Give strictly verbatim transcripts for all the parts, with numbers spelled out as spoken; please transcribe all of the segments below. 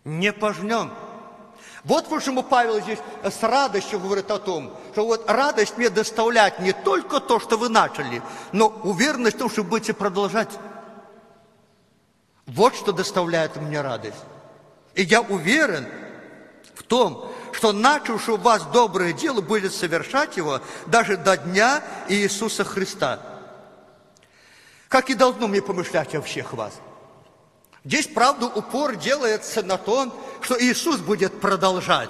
Не пожнем. Вот почему Павел здесь с радостью говорит о том, что вот радость мне доставляет не только то, что вы начали, но уверенность в том, что вы будете продолжать. Вот что доставляет мне радость. И я уверен в том, что начавший у вас доброе дело будет совершать его даже до дня Иисуса Христа. Как и должно мне помышлять о всех вас. Здесь, правда, упор делается на то, что Иисус будет продолжать.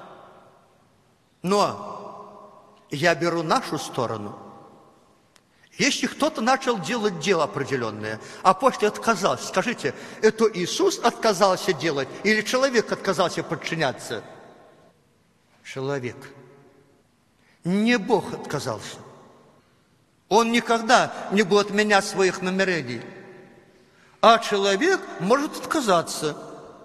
Но я беру нашу сторону. Если кто-то начал делать дело определенное, а после отказался, скажите, это Иисус отказался делать или человек отказался подчиняться? Человек. Не Бог отказался. Он никогда не будет менять своих намерений. А человек может отказаться.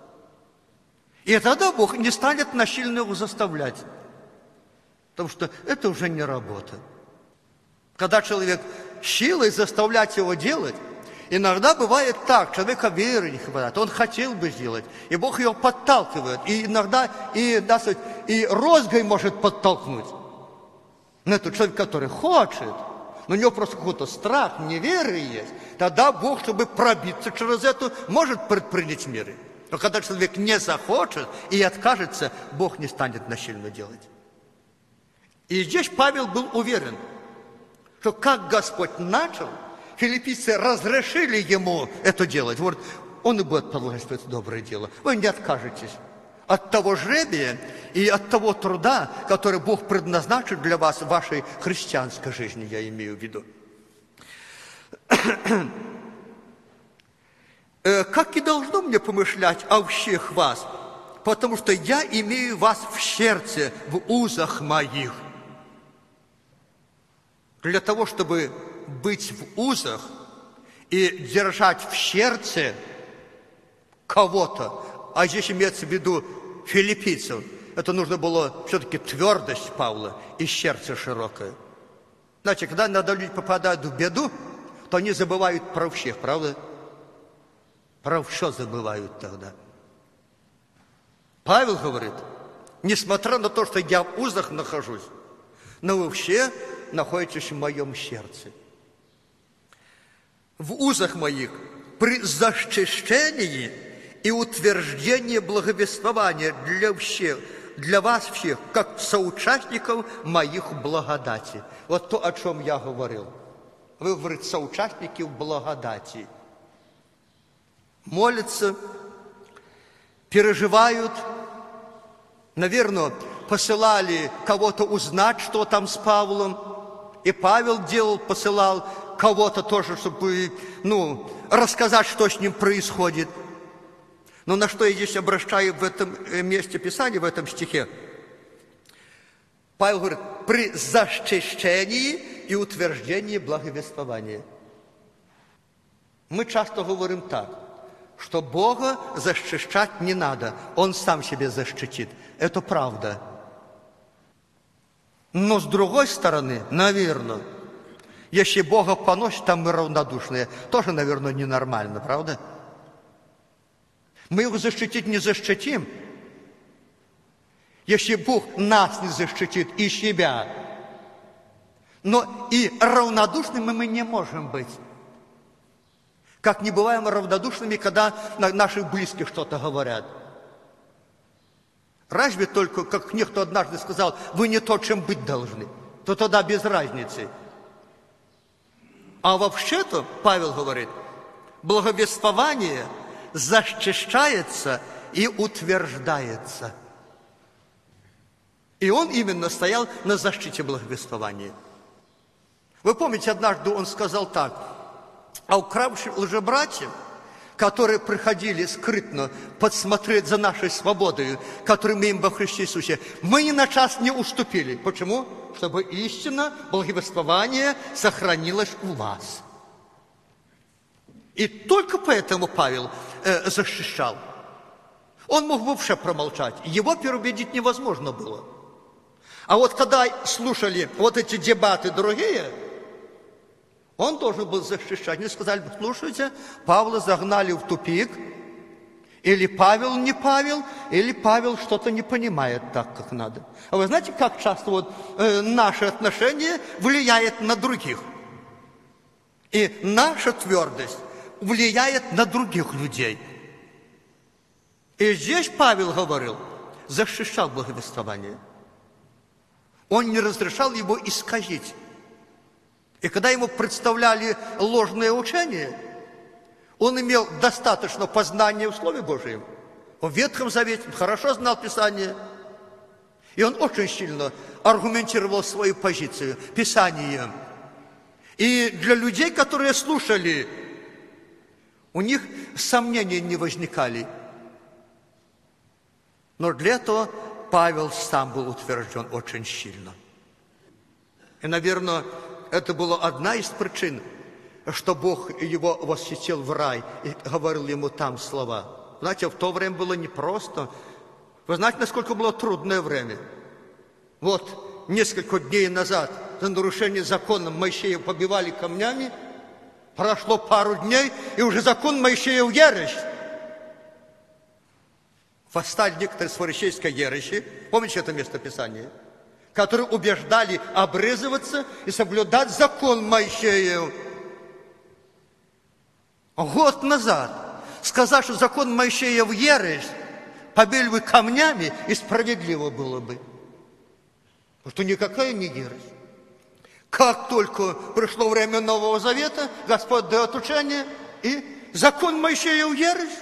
И тогда Бог не станет насильно его заставлять. Потому что это уже не работа. Когда человек силой заставлять его делать, иногда бывает так, человека веры не хватает, он хотел бы сделать, и Бог его подталкивает, и иногда и, да, и розгой может подтолкнуть. Но это человек, который хочет, но у него просто какой-то страх, неверие есть, тогда Бог, чтобы пробиться через это, может предпринять меры. Но когда человек не захочет и откажется, Бог не станет насильно делать. И здесь Павел был уверен, что как Господь начал, филиппийцы разрешили ему это делать. Вот он и будет продолжать это доброе дело. Вы не откажетесь от того жребия и от того труда, который Бог предназначил для вас в вашей христианской жизни, я имею в виду. Как и должно мне помышлять о всех вас, потому что я имею вас в сердце, в узах моих. Для того, чтобы быть в узах и держать в сердце кого-то, а здесь имеется в виду филиппийцев, это нужно было все-таки твердость Павла и сердце широкое. Знаете, когда иногда люди попадают в беду, то они забывают про всех, правда? Про все забывают тогда. Павел говорит, несмотря на то, что я в узах нахожусь, но вы все находитесь в моем сердце. В узах моих при защищении и утверждении благовествования для всех, для вас всех, как соучастников моих благодати. Вот то, о чем я говорил. Вы, говорите, соучастники в благодати. Молятся, переживают, наверное, посылали кого-то узнать, что там с Павлом. И Павел делал, посылал кого-то тоже, чтобы, ну, рассказать, что с ним происходит. Но на что я здесь обращаю в этом месте Писания, в этом стихе? Павел говорит, при защищении и утверждении благовествования. Мы часто говорим так, что Бога защищать не надо, Он сам себе защитит. Это правда. Но с другой стороны, наверное, если Бога поносит, там мы равнодушные, тоже, наверное, ненормально, правда? Мы его защитить не защитим. Если Бог нас не защитит и себя, но и равнодушными мы не можем быть. Как не бываем равнодушными, когда наших близких что-то говорят. Разве только, как некто однажды сказал, вы не то, чем быть должны, то тогда без разницы. А вообще-то, Павел говорит, благовествование защищается и утверждается. И он именно стоял на защите благовествования. Вы помните, однажды он сказал так, а укравшие лжебратья, которые приходили скрытно подсмотреть за нашей свободой, которую мы им во Христе Иисусе, мы ни на час не уступили. Почему? Чтобы истина, благовествование сохранилось у вас. И только поэтому Павел э, защищал. Он мог вообще промолчать. Его переубедить невозможно было. А вот когда слушали вот эти дебаты другие, он должен был защищать. Они сказали, слушайте, Павла загнали в тупик, Или Павел не Павел, или Павел что-то не понимает так, как надо. А вы знаете, как часто вот, э, наше отношение влияет на других? И наша твердость влияет на других людей. И здесь Павел говорил, защищал благовествование. Он не разрешал его исказить. И когда ему представляли ложное учение, он имел достаточно познания в Слове Божьем. В Ветхом Завете хорошо знал Писание. И он очень сильно аргументировал свою позицию Писанием. И для людей, которые слушали, у них сомнений не возникали. Но для этого Павел сам был утвержден очень сильно. И, наверное, это была одна из причин, что Бог его восхитил в рай и говорил ему там слова. Знаете, в то время было непросто. Вы знаете, насколько было трудное время? Вот несколько дней назад за нарушение закона Моисея побивали камнями. Прошло пару дней, и уже закон Моисея в ересь. Восстали некоторые с фарисейской ереси. Помните это местописание? Которые убеждали обрезываться и соблюдать закон Моисеев. Год назад сказать, что закон Моисеев ересь, побили бы камнями, и справедливо было бы. Потому что никакая не ересь. Как только пришло время Нового Завета, Господь дает учение, и закон Моисеев ересь.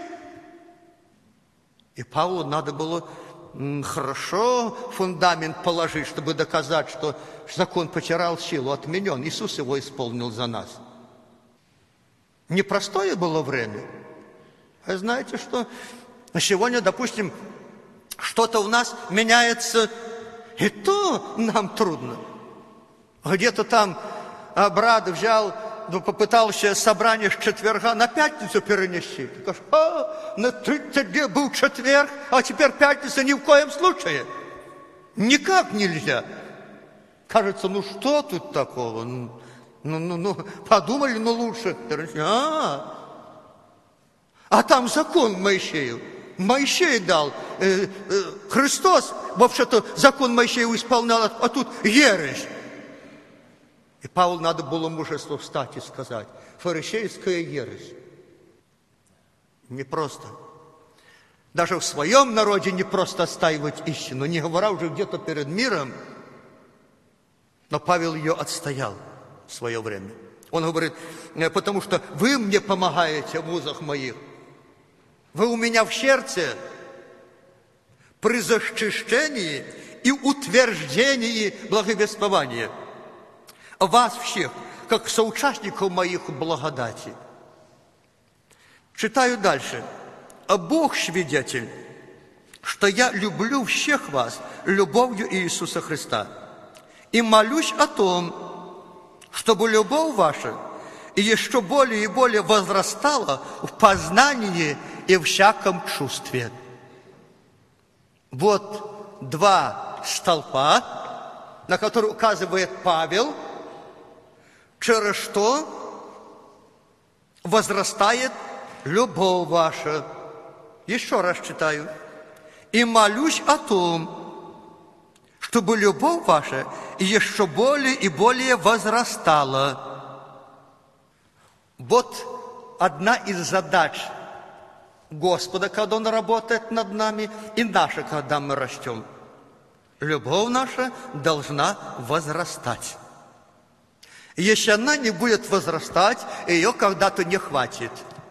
И Павлу надо было хорошо фундамент положить, чтобы доказать, что закон потерял силу, отменен. Иисус его исполнил за нас. Непростое было время. А знаете, что сегодня, допустим, что-то у нас меняется, и то нам трудно. Где-то там брат взял, попытался собрание с четверга на пятницу перенести. Ты говоришь, а, на тридцать дней был четверг, а теперь пятница ни в коем случае. Никак нельзя. Кажется, ну что тут такого? Ну, ну, ну, подумали, ну лучше. А, а там закон Моисеев. Моисей дал. Э, э, Христос, вообще-то, закон Моисеев исполнял, а тут ересь. И Павлу надо было мужество встать и сказать, фарисейская ересь. Непросто. Даже в своем народе непросто отстаивать истину, не говоря уже где-то перед миром. Но Павел ее отстоял в свое время. Он говорит, потому что вы мне помогаете в узах моих. Вы у меня в сердце при защищении и утверждении благовествования. Вас всех, как соучастников моих благодати. Читаю дальше. А Бог свидетель, что я люблю всех вас любовью Иисуса Христа. И молюсь о том, чтобы любовь ваша и еще более и более возрастала в познании и всяком чувстве. Вот два столпа, на которые указывает Павел, через что возрастает любовь ваша. Еще раз читаю. И молюсь о том, чтобы любовь ваша еще более и более возрастала. Вот одна из задач Господа, когда Он работает над нами, и наша, когда мы растем. Любовь наша должна возрастать. Если она не будет возрастать, ее когда-то не хватит.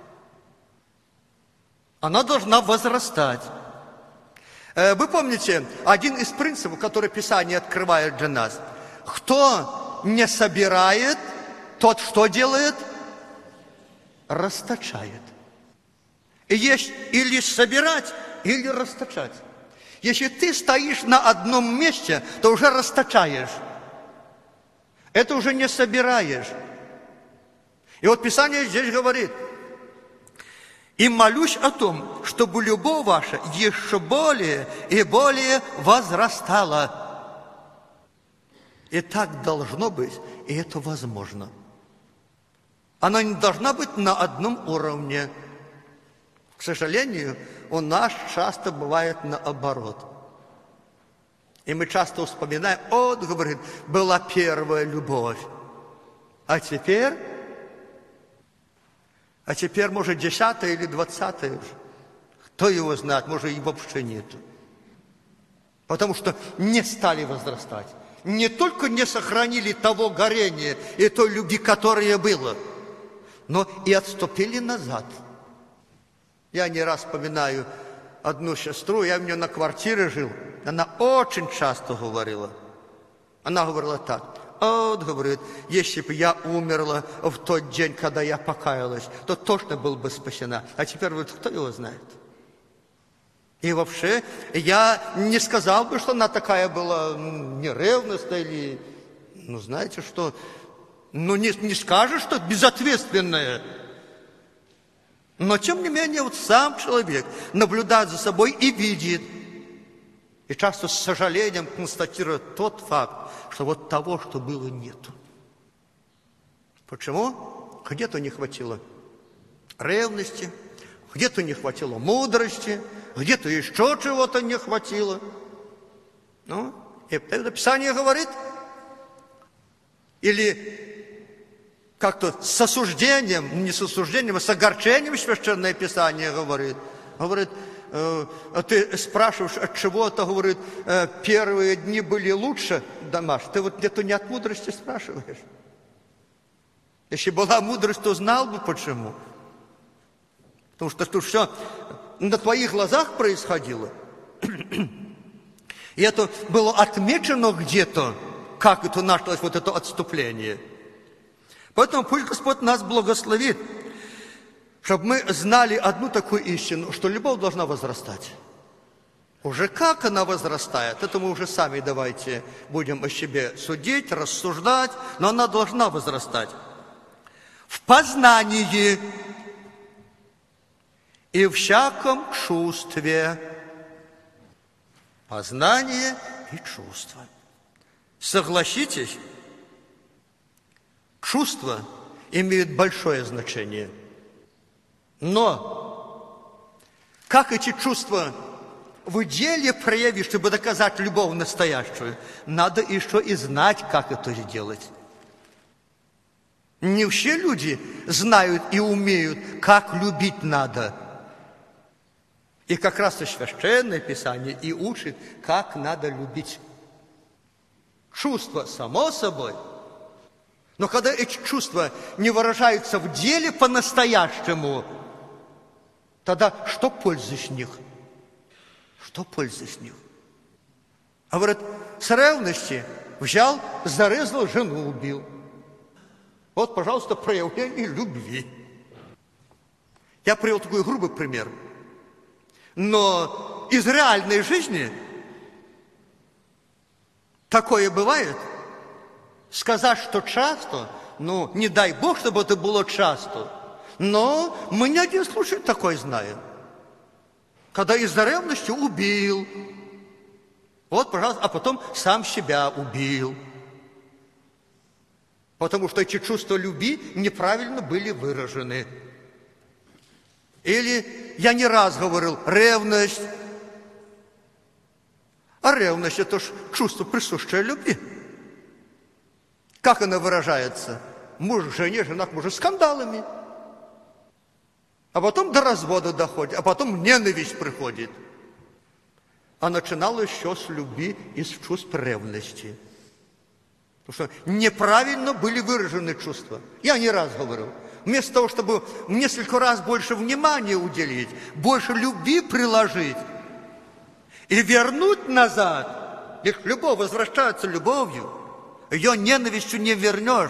Она должна возрастать. Вы помните, один из принципов, который Писание открывает для нас. Кто не собирает, тот что делает? Расточает. И есть или собирать, или расточать. Если ты стоишь на одном месте, то уже расточаешь. Это уже не собираешь. И вот Писание здесь говорит, и молюсь о том, чтобы любовь ваша еще более и более возрастала. И так должно быть, и это возможно. Она не должна быть на одном уровне. К сожалению, у нас часто бывает наоборот. И мы часто вспоминаем, вот, говорит, была первая любовь. А теперь, а теперь, может, десятая или двадцатая уже. Кто его знает, может, и вообще нету. Потому что не стали возрастать. Не только не сохранили того горения и той любви, которая была, но и отступили назад. Я не раз вспоминаю одну сестру, я у нее на квартире жил. Она очень часто говорила. Она говорила так. Вот, говорит, если бы я умерла в тот день, когда я покаялась, то точно был бы спасена. А теперь, говорит, кто его знает? И вообще, я не сказал бы, что она такая была неревностная или, ну, знаете что, ну, не, не скажешь, что безответственная. Но, тем не менее, вот сам человек наблюдает за собой и видит, и часто с сожалением констатирует тот факт, что вот того, что было, нету. Почему? Где-то не хватило ревности, где-то не хватило мудрости, где-то еще чего-то не хватило. Ну, и это Писание говорит, или как-то с осуждением, не с осуждением, а с огорчением Священное Писание говорит. Говорит, э, ты спрашиваешь от чего-то, говорит, э, первые дни были лучше, Дамаш. Ты вот где-то не от мудрости спрашиваешь. Если была мудрость, то знал бы почему. Потому что тут все на твоих глазах происходило. И это было отмечено где-то, как это началось, вот это отступление. Поэтому пусть Господь нас благословит, чтобы мы знали одну такую истину, что любовь должна возрастать. Уже как она возрастает, это мы уже сами давайте будем о себе судить, рассуждать, но она должна возрастать. В познании и всяком чувстве. Познание и чувство. Согласитесь, чувства имеют большое значение. Но как эти чувства в деле проявить, чтобы доказать любовь настоящую, надо еще и знать, как это сделать. Не все люди знают и умеют, как любить надо. И как раз и Священное Писание и учит, как надо любить. Чувство, само собой. Но когда эти чувства не выражаются в деле по-настоящему, тогда что пользы с них? Что пользы с них? А говорит, с ревности взял, зарезал, жену убил. Вот, пожалуйста, проявление любви. Я привел такой грубый пример. Но из реальной жизни такое бывает. Сказать, что часто, ну, не дай Бог, чтобы это было часто, но мы не один случай такой знаем. Когда из-за ревности убил, вот, пожалуйста, а потом сам себя убил. Потому что эти чувства любви неправильно были выражены. Или, я не раз говорил, ревность. А ревность – это ж чувство, присущее любви. Как она выражается? Муж к жене, жена к мужу скандалами. А потом до развода доходит, а потом ненависть приходит. А начиналось еще с любви и с чувств ревности. Потому что неправильно были выражены чувства. Я не раз говорил. Вместо того, чтобы несколько раз больше внимания уделить, больше любви приложить и вернуть назад, ведь любовь возвращается любовью, ее ненавистью не вернешь.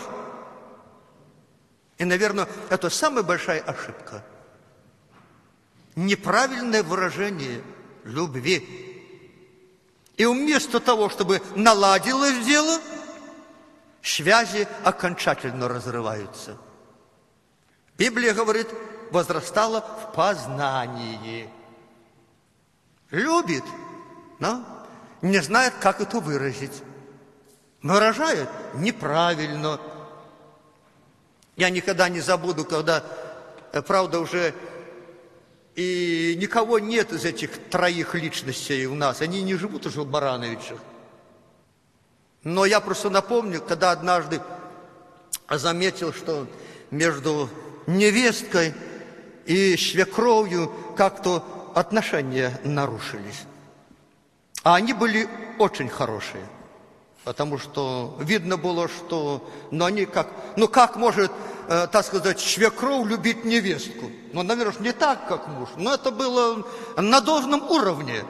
И, наверное, это самая большая ошибка. Неправильное выражение любви. И вместо того, чтобы наладилось дело, связи окончательно разрываются. Библия говорит, возрастала в познании. Любит, но не знает, как это выразить. Выражает неправильно. Я никогда не забуду, когда, правда, уже И никого нет из этих троих личностей у нас. Они не живут уже в Барановичах. Но я просто напомню, когда однажды заметил, что между невесткой и свекровью как-то отношения нарушились. А они были очень хорошие. Потому что видно было, что ну, они как, ну как может, э, так сказать, свекровь любить невестку? Ну, наверное, не так, как муж. Но это было на должном уровне.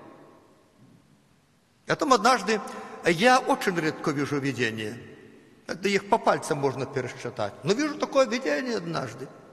Потом однажды я очень редко вижу видение. Это их по пальцам можно пересчитать. Но вижу такое видение однажды.